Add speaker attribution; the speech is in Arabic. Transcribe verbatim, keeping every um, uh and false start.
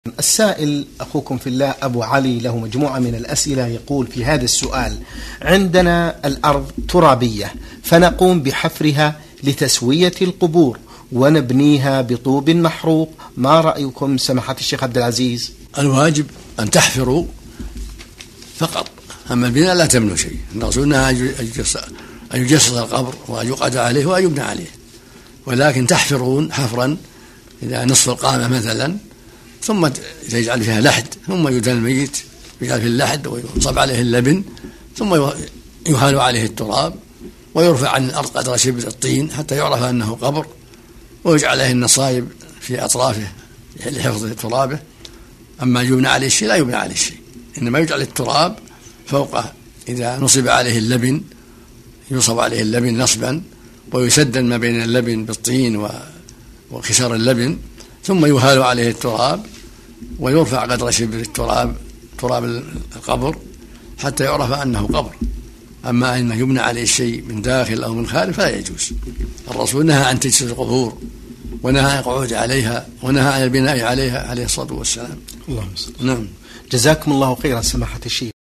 Speaker 1: السائل أخوكم في الله أبو علي له مجموعة من الأسئلة، يقول في هذا السؤال: عندنا الأرض ترابية فنقوم بحفرها لتسوية القبور ونبنيها بطوب محروق، ما رأيكم سماحة الشيخ عبد العزيز؟
Speaker 2: الواجب أن تحفروا فقط، أما البناء لا تبنوا شيء. الرسول نهى أن يجسس القبر وأن يقعد عليه وأن يبنى عليه، ولكن تحفرون حفرا إذا نصف القامة مثلا، ثم يجعل فيها لحد، ثم يدفن الميت يجعل في اللحد ويصب عليه اللبن، ثم يهال عليه التراب ويرفع عن الأرض قدر شبر الطين حتى يعرف أنه قبر، ويجعل عليه النصائب في أطرافه لحفظ ترابه. أما يبنى عليه الشيء لا يبنى عليه الشيء، إنما يجعل التراب فوقه إذا نصب عليه اللبن، ينصب عليه اللبن نصبا ويسدد ما بين اللبن بالطين وخشار اللبن، ثم يهال عليه التراب ويرفع قدر شبر التراب تراب القبر حتى يعرف أنه قبر. أما أن يبنى عليه الشيء من داخل أو من خارج فلا يجوز. الرسول نهى عن تجسيس القبور ونهى عن القعود عليها ونهى عن البناء عليها عليه الصلاة والسلام.
Speaker 1: اللهم صل.
Speaker 2: نعم.
Speaker 1: جزاكم الله خيرا سماحة الشيخ.